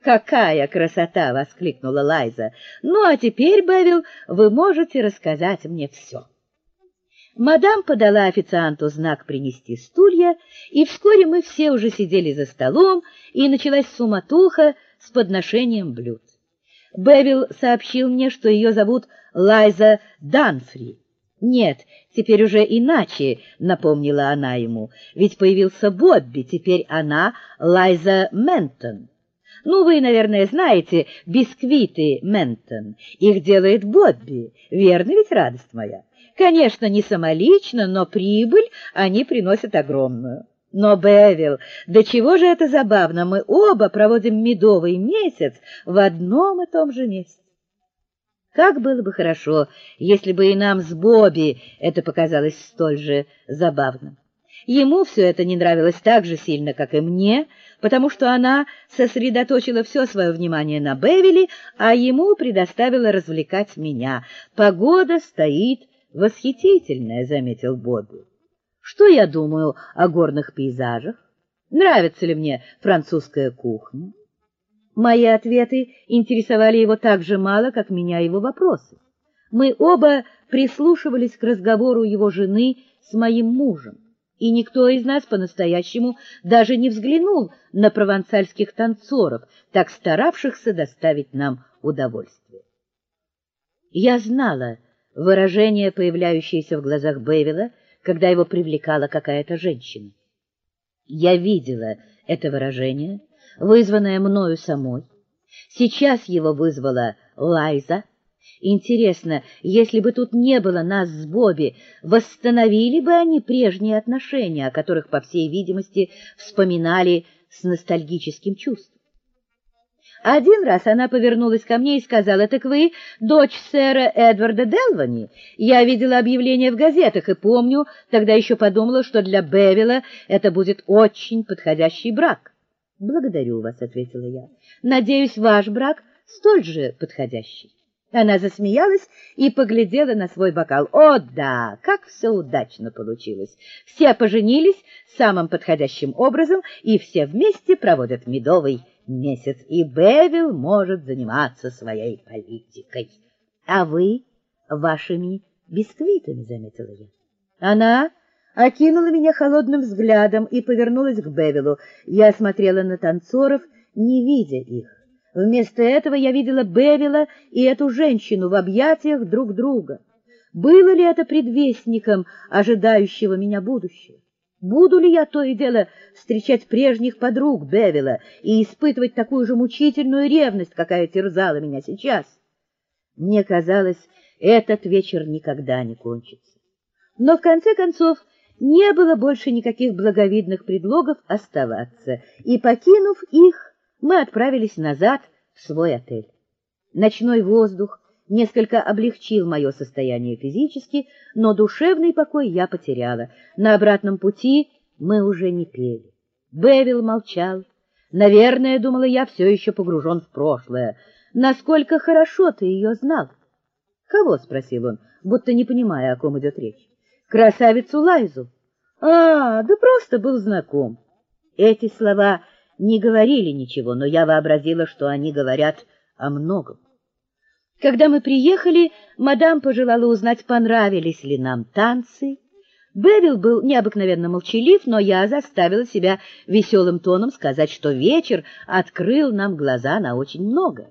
«Какая красота!» — воскликнула Лайза. «Ну, а теперь, Бевил, вы можете рассказать мне все». Мадам подала официанту знак принести стулья, и вскоре мы все уже сидели за столом, и началась суматоха с подношением блюд. Бевил сообщил мне, что ее зовут Лайза Данфри. «Нет, теперь уже иначе», — напомнила она ему, «ведь появился Бобби, теперь она Лайза Ментон». «Ну, вы, наверное, знаете бисквиты Ментон. Их делает Бобби. Верно ведь, радость моя? Конечно, не самолично, но прибыль они приносят огромную». «Но, Бевил, до чего же это забавно? Мы оба проводим медовый месяц в одном и том же месте». Как было бы хорошо, если бы и нам с Бобби это показалось столь же забавным. Ему все это не нравилось так же сильно, как и мне, потому что она сосредоточила все свое внимание на Бевиле, а ему предоставила развлекать меня. «Погода стоит восхитительная», — заметил Бобби. «Что я думаю о горных пейзажах? Нравится ли мне французская кухня?» Мои ответы интересовали его так же мало, как меня его вопросы. Мы оба прислушивались к разговору его жены с моим мужем, и никто из нас по-настоящему даже не взглянул на провансальских танцоров, так старавшихся доставить нам удовольствие. Я знала выражение, появляющееся в глазах Бевила, когда его привлекала какая-то женщина. Я видела это выражение, вызванное мною самой. Сейчас его вызвала Лайза. Интересно, если бы тут не было нас с Бобби, восстановили бы они прежние отношения, о которых, по всей видимости, вспоминали с ностальгическим чувством? Один раз она повернулась ко мне и сказала: «Так вы дочь сэра Эдварда Делвани? Я видела объявление в газетах и помню, тогда еще подумала, что для Бевила это будет очень подходящий брак». «Благодарю вас», — ответила я. «Надеюсь, ваш брак столь же подходящий». Она засмеялась и поглядела на свой бокал. «О, да, как все удачно получилось! Все поженились самым подходящим образом, и все вместе проводят медовый месяц, и Бевил может заниматься своей политикой. А вы вашими бисквитами», — заметила я. Она окинула меня холодным взглядом и повернулась к Бевилу. Я смотрела на танцоров, не видя их. Вместо этого я видела Бевила и эту женщину в объятиях друг друга. Было ли это предвестником ожидающего меня будущего? Буду ли я то и дело встречать прежних подруг Бевила и испытывать такую же мучительную ревность, какая терзала меня сейчас? Мне казалось, этот вечер никогда не кончится. Но в конце концов не было больше никаких благовидных предлогов оставаться, и, покинув их, мы отправились назад в свой отель. Ночной воздух несколько облегчил мое состояние физически, но душевный покой я потеряла. На обратном пути мы уже не пели. Бевил молчал. Наверное, думала я, все еще погружен в прошлое. «Насколько хорошо ты ее знал?» «Кого?» — спросил он, будто не понимая, о ком идет речь. «Красавицу Лайзу». «А, да просто был знаком». Эти слова не говорили ничего, но я вообразила, что они говорят о многом. Когда мы приехали, мадам пожелала узнать, понравились ли нам танцы. Бевил был необыкновенно молчалив, но я заставила себя веселым тоном сказать, что вечер открыл нам глаза на очень многое.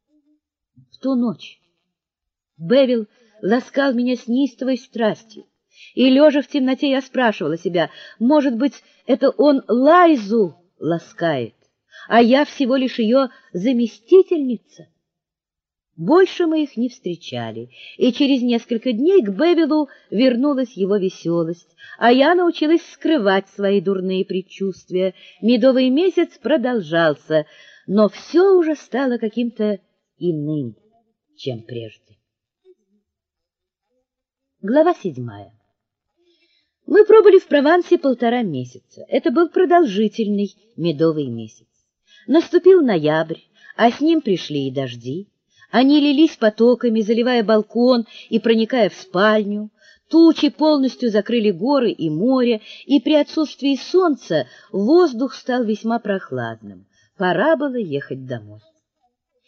В ту ночь Бевил ласкал меня с неистовой страстью, и, лежа в темноте, я спрашивала себя, может быть, это он Лайзу ласкает, а я всего лишь ее заместительница. Больше мы их не встречали, и через несколько дней к Бевилу вернулась его веселость, а я научилась скрывать свои дурные предчувствия. Медовый месяц продолжался, но все уже стало каким-то иным, чем прежде. Глава 7. Мы пробыли в Провансе 1,5 месяца. Это был продолжительный медовый месяц. Наступил ноябрь, а с ним пришли и дожди. Они лились потоками, заливая балкон и проникая в спальню. Тучи полностью закрыли горы и море, и при отсутствии солнца воздух стал весьма прохладным. Пора было ехать домой.